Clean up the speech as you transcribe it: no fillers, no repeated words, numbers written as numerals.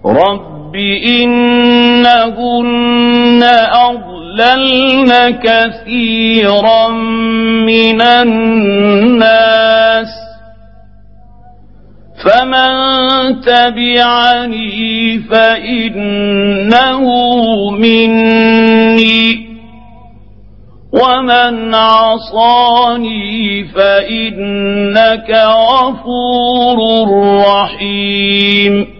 رب إنهن أضللن كثيرا من الناس فمن تبعني فإنه مني ومن عصاني فإنك غفور رحيم